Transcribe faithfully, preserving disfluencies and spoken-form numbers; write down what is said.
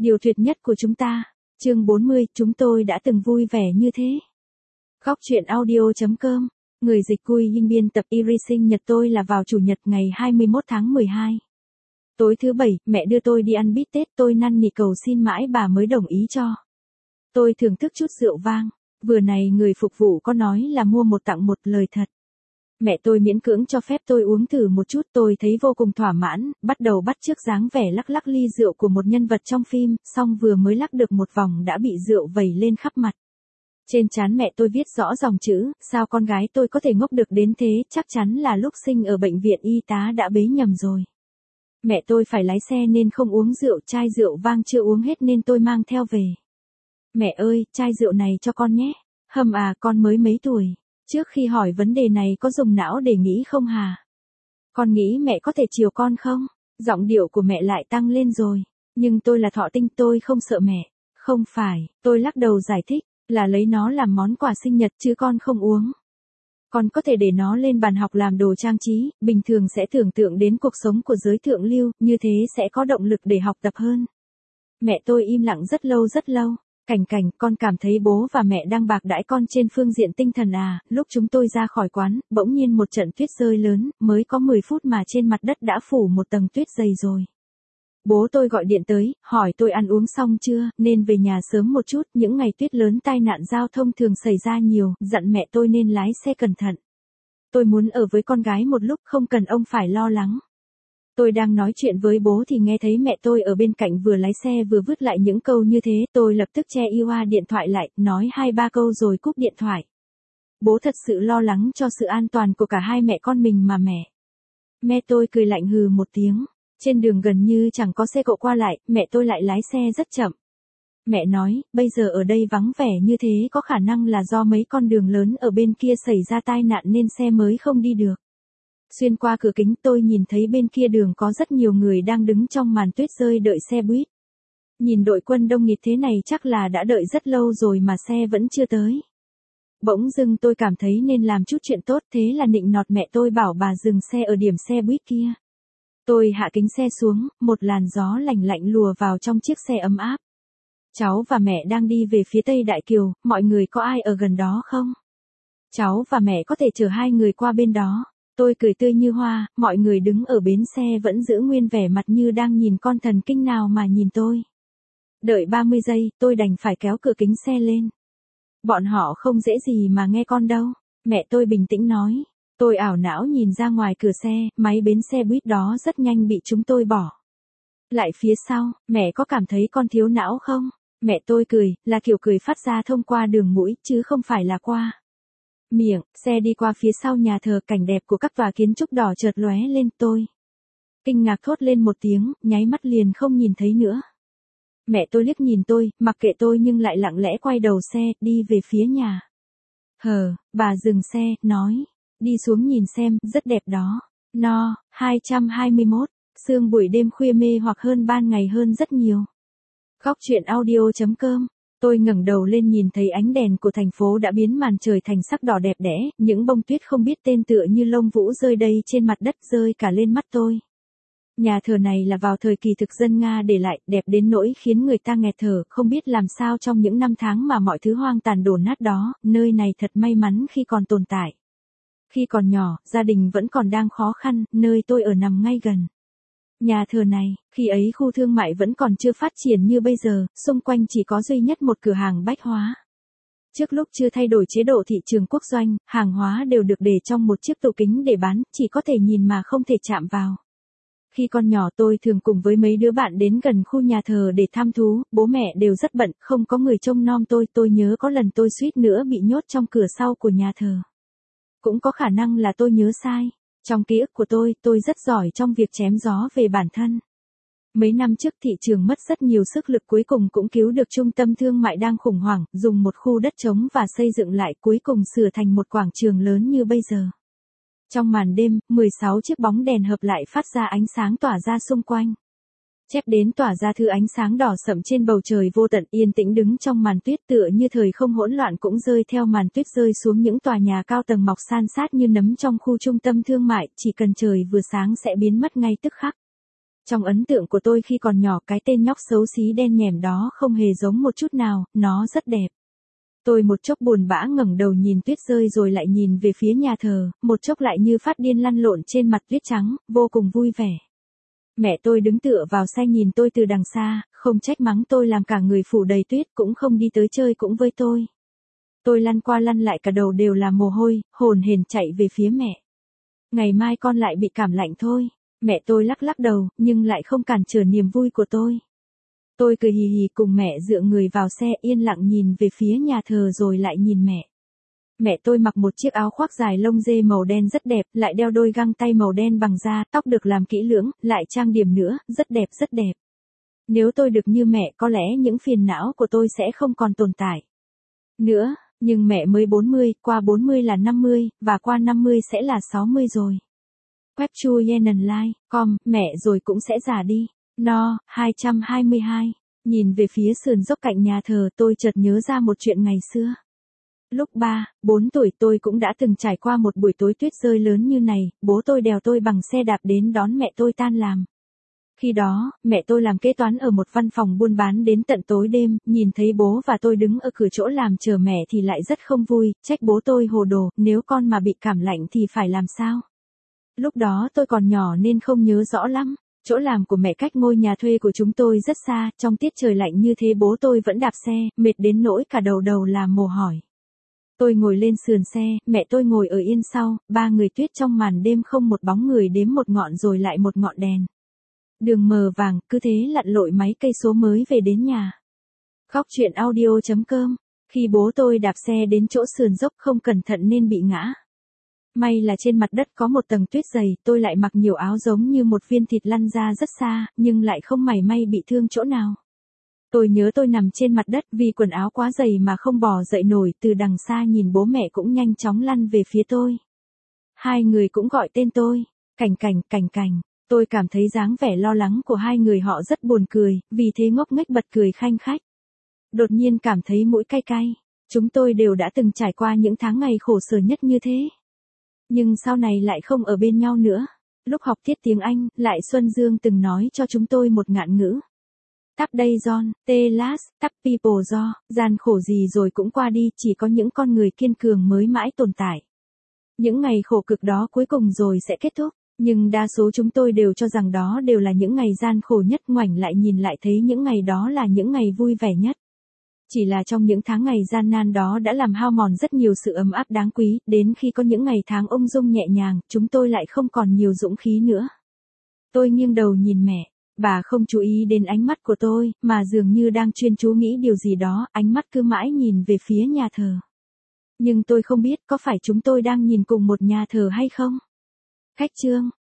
Điều tuyệt nhất của chúng ta. Chương bốn mươi, chúng tôi đã từng vui vẻ như thế. Góc truyện audio.com. Người dịch cùi hình biên tập Iris sinh nhật tôi là vào chủ nhật ngày hai mươi mốt tháng mười hai. Tối thứ bảy, mẹ đưa tôi đi ăn bít tết, tôi năn nỉ cầu xin mãi bà mới đồng ý cho. Tôi thưởng thức chút rượu vang. Vừa này người phục vụ có nói là mua một tặng một, lời thật. Mẹ tôi miễn cưỡng cho phép tôi uống thử một chút, tôi thấy vô cùng thỏa mãn, bắt đầu bắt chước dáng vẻ lắc lắc ly rượu của một nhân vật trong phim, xong vừa mới lắc được một vòng đã bị rượu vẩy lên khắp mặt. Trên trán mẹ tôi viết rõ dòng chữ, sao con gái tôi có thể ngốc được đến thế, chắc chắn là lúc sinh ở bệnh viện y tá đã bế nhầm rồi. Mẹ tôi phải lái xe nên không uống rượu, chai rượu vang chưa uống hết nên tôi mang theo về. Mẹ ơi, chai rượu này cho con nhé. Hầm à, con mới mấy tuổi. Trước khi hỏi vấn đề này có dùng não để nghĩ không hà? Con nghĩ mẹ có thể chiều con không? Giọng điệu của mẹ lại tăng lên rồi. Nhưng tôi là thọ tinh, tôi không sợ mẹ. Không phải, tôi lắc đầu giải thích, là lấy nó làm món quà sinh nhật chứ con không uống. Con có thể để nó lên bàn học làm đồ trang trí, bình thường sẽ tưởng tượng đến cuộc sống của giới thượng lưu, như thế sẽ có động lực để học tập hơn. Mẹ tôi im lặng rất lâu rất lâu. Cảnh cảnh, con cảm thấy bố và mẹ đang bạc đãi con trên phương diện tinh thần à? Lúc chúng tôi ra khỏi quán, bỗng nhiên một trận tuyết rơi lớn, mới có mười phút mà trên mặt đất đã phủ một tầng tuyết dày rồi. Bố tôi gọi điện tới, hỏi tôi ăn uống xong chưa, nên về nhà sớm một chút, những ngày tuyết lớn tai nạn giao thông thường xảy ra nhiều, dặn mẹ tôi nên lái xe cẩn thận. Tôi muốn ở với con gái một lúc, không cần ông phải lo lắng. Tôi đang nói chuyện với bố thì nghe thấy mẹ tôi ở bên cạnh vừa lái xe vừa vứt lại những câu như thế, tôi lập tức che i a điện thoại lại, nói hai ba câu rồi cúp điện thoại. Bố thật sự lo lắng cho sự an toàn của cả hai mẹ con mình mà mẹ. Mẹ tôi cười lạnh hừ một tiếng. Trên đường gần như chẳng có xe cộ qua lại, mẹ tôi lại lái xe rất chậm. Mẹ nói, bây giờ ở đây vắng vẻ như thế có khả năng là do mấy con đường lớn ở bên kia xảy ra tai nạn nên xe mới không đi được. Xuyên qua cửa kính tôi nhìn thấy bên kia đường có rất nhiều người đang đứng trong màn tuyết rơi đợi xe buýt. Nhìn đội quân đông nghịt thế này chắc là đã đợi rất lâu rồi mà xe vẫn chưa tới. Bỗng dưng tôi cảm thấy nên làm chút chuyện tốt, thế là nịnh nọt mẹ tôi bảo bà dừng xe ở điểm xe buýt kia. Tôi hạ kính xe xuống, một làn gió lạnh lạnh lùa vào trong chiếc xe ấm áp. Cháu và mẹ đang đi về phía Tây Đại Kiều, mọi người có ai ở gần đó không? Cháu và mẹ có thể chở hai người qua bên đó. Tôi cười tươi như hoa, mọi người đứng ở bến xe vẫn giữ nguyên vẻ mặt như đang nhìn con thần kinh nào mà nhìn tôi. Đợi ba mươi giây, tôi đành phải kéo cửa kính xe lên. Bọn họ không dễ gì mà nghe con đâu, mẹ tôi bình tĩnh nói. Tôi ảo não nhìn ra ngoài cửa xe, máy bến xe buýt đó rất nhanh bị chúng tôi bỏ lại phía sau. Mẹ có cảm thấy con thiếu não không? Mẹ tôi cười, là kiểu cười phát ra thông qua đường mũi, chứ không phải là qua miệng. Xe đi qua phía sau nhà thờ, cảnh đẹp của các tòa kiến trúc đỏ chợt lóe lên, tôi kinh ngạc thốt lên một tiếng, nháy mắt liền không nhìn thấy nữa. Mẹ tôi liếc nhìn tôi, mặc kệ tôi nhưng lại lặng lẽ quay đầu xe, đi về phía nhà. Hờ, bà dừng xe, nói, đi xuống nhìn xem, rất đẹp đó. No, hai trăm hai mươi mốt, sương buổi đêm khuya mê hoặc hơn ban ngày hơn rất nhiều. Góc truyện audio.com. Tôi ngẩng đầu lên nhìn thấy ánh đèn của thành phố đã biến màn trời thành sắc đỏ đẹp đẽ, những bông tuyết không biết tên tựa như lông vũ rơi đây trên mặt đất, rơi cả lên mắt tôi. Nhà thờ này là vào thời kỳ thực dân Nga để lại, đẹp đến nỗi khiến người ta nghẹt thở, không biết làm sao trong những năm tháng mà mọi thứ hoang tàn đổ nát đó, nơi này thật may mắn khi còn tồn tại. Khi còn nhỏ, gia đình vẫn còn đang khó khăn, nơi tôi ở nằm ngay gần nhà thờ này. Khi ấy khu thương mại vẫn còn chưa phát triển như bây giờ, xung quanh chỉ có duy nhất một cửa hàng bách hóa. Trước lúc chưa thay đổi chế độ thị trường quốc doanh, hàng hóa đều được để trong một chiếc tủ kính để bán, chỉ có thể nhìn mà không thể chạm vào. Khi còn nhỏ tôi thường cùng với mấy đứa bạn đến gần khu nhà thờ để thăm thú, bố mẹ đều rất bận, không có người trông nom tôi. Tôi nhớ có lần tôi suýt nữa bị nhốt trong cửa sau của nhà thờ. Cũng có khả năng là tôi nhớ sai. Trong ký ức của tôi, tôi rất giỏi trong việc chém gió về bản thân. Mấy năm trước thị trường mất rất nhiều sức lực, cuối cùng cũng cứu được trung tâm thương mại đang khủng hoảng, dùng một khu đất trống và xây dựng lại, cuối cùng sửa thành một quảng trường lớn như bây giờ. Trong màn đêm, mười sáu chiếc bóng đèn hợp lại phát ra ánh sáng tỏa ra xung quanh. Chép đến tỏa ra thứ ánh sáng đỏ sậm trên bầu trời vô tận, yên tĩnh đứng trong màn tuyết, tựa như thời không hỗn loạn cũng rơi theo màn tuyết rơi xuống những tòa nhà cao tầng mọc san sát như nấm trong khu trung tâm thương mại, chỉ cần trời vừa sáng sẽ biến mất ngay tức khắc. Trong ấn tượng của tôi khi còn nhỏ cái tên nhóc xấu xí đen nhẻm đó không hề giống một chút nào, nó rất đẹp. Tôi một chốc buồn bã ngẩng đầu nhìn tuyết rơi rồi lại nhìn về phía nhà thờ, một chốc lại như phát điên lăn lộn trên mặt tuyết trắng, vô cùng vui vẻ. Mẹ tôi đứng tựa vào xe nhìn tôi từ đằng xa, không trách mắng tôi làm cả người phủ đầy tuyết, cũng không đi tới chơi cũng với tôi. Tôi lăn qua lăn lại cả đầu đều là mồ hôi, hồn hển chạy về phía mẹ. Ngày mai con lại bị cảm lạnh thôi. Mẹ tôi lắc lắc đầu, nhưng lại không cản trở niềm vui của tôi. Tôi cười hì hì cùng mẹ dựa người vào xe yên lặng nhìn về phía nhà thờ rồi lại nhìn mẹ. Mẹ tôi mặc một chiếc áo khoác dài lông dê màu đen rất đẹp, lại đeo đôi găng tay màu đen bằng da, tóc được làm kỹ lưỡng, lại trang điểm nữa, rất đẹp rất đẹp. Nếu tôi được như mẹ có lẽ những phiền não của tôi sẽ không còn tồn tại nữa, nhưng mẹ mới bốn mươi, qua bốn mươi là năm mươi, và qua năm mươi sẽ là sáu mươi rồi. Web Chu Yenan Lai, com, mẹ rồi cũng sẽ già đi. No, hai trăm hai mươi hai. Nhìn về phía sườn dốc cạnh nhà thờ tôi chợt nhớ ra một chuyện ngày xưa. Lúc ba, bốn tuổi tôi cũng đã từng trải qua một buổi tối tuyết rơi lớn như này, bố tôi đèo tôi bằng xe đạp đến đón mẹ tôi tan làm. Khi đó, mẹ tôi làm kế toán ở một văn phòng buôn bán đến tận tối đêm, nhìn thấy bố và tôi đứng ở cửa chỗ làm chờ mẹ thì lại rất không vui, trách bố tôi hồ đồ, nếu con mà bị cảm lạnh thì phải làm sao? Lúc đó tôi còn nhỏ nên không nhớ rõ lắm. Chỗ làm của mẹ cách ngôi nhà thuê của chúng tôi rất xa, trong tiết trời lạnh như thế bố tôi vẫn đạp xe, mệt đến nỗi cả đầu đầu là mồ hỏi. Tôi ngồi lên sườn xe, mẹ tôi ngồi ở yên sau, ba người tuyết trong màn đêm không một bóng người đếm một ngọn rồi lại một ngọn đèn. Đường mờ vàng, cứ thế lặn lội mấy cây số mới về đến nhà. Khóc chuyện audio chấm com. Khi bố tôi đạp xe đến chỗ sườn dốc không cẩn thận nên bị ngã. May là trên mặt đất có một tầng tuyết dày, tôi lại mặc nhiều áo giống như một viên thịt lăn ra rất xa, nhưng lại không mảy may bị thương chỗ nào. Tôi nhớ tôi nằm trên mặt đất vì quần áo quá dày mà không bò dậy nổi, từ đằng xa nhìn bố mẹ cũng nhanh chóng lăn về phía tôi. Hai người cũng gọi tên tôi, Cảnh Cảnh, Cảnh Cảnh. Tôi cảm thấy dáng vẻ lo lắng của hai người họ rất buồn cười, vì thế ngốc nghếch bật cười khanh khách. Đột nhiên cảm thấy mũi cay cay. Chúng tôi đều đã từng trải qua những tháng ngày khổ sở nhất như thế. Nhưng sau này lại không ở bên nhau nữa. Lúc học tiết tiếng Anh, Lại Xuân Dương từng nói cho chúng tôi một ngạn ngữ. Tap day John, te last, tap people do, gian khổ gì rồi cũng qua đi, chỉ có những con người kiên cường mới mãi tồn tại. Những ngày khổ cực đó cuối cùng rồi sẽ kết thúc, nhưng đa số chúng tôi đều cho rằng đó đều là những ngày gian khổ nhất, ngoảnh lại nhìn lại thấy những ngày đó là những ngày vui vẻ nhất. Chỉ là trong những tháng ngày gian nan đó đã làm hao mòn rất nhiều sự ấm áp đáng quý, đến khi có những ngày tháng ung dung nhẹ nhàng, chúng tôi lại không còn nhiều dũng khí nữa. Tôi nghiêng đầu nhìn mẹ, bà không chú ý đến ánh mắt của tôi, mà dường như đang chuyên chú nghĩ điều gì đó, ánh mắt cứ mãi nhìn về phía nhà thờ. Nhưng tôi không biết có phải chúng tôi đang nhìn cùng một nhà thờ hay không? Cách chương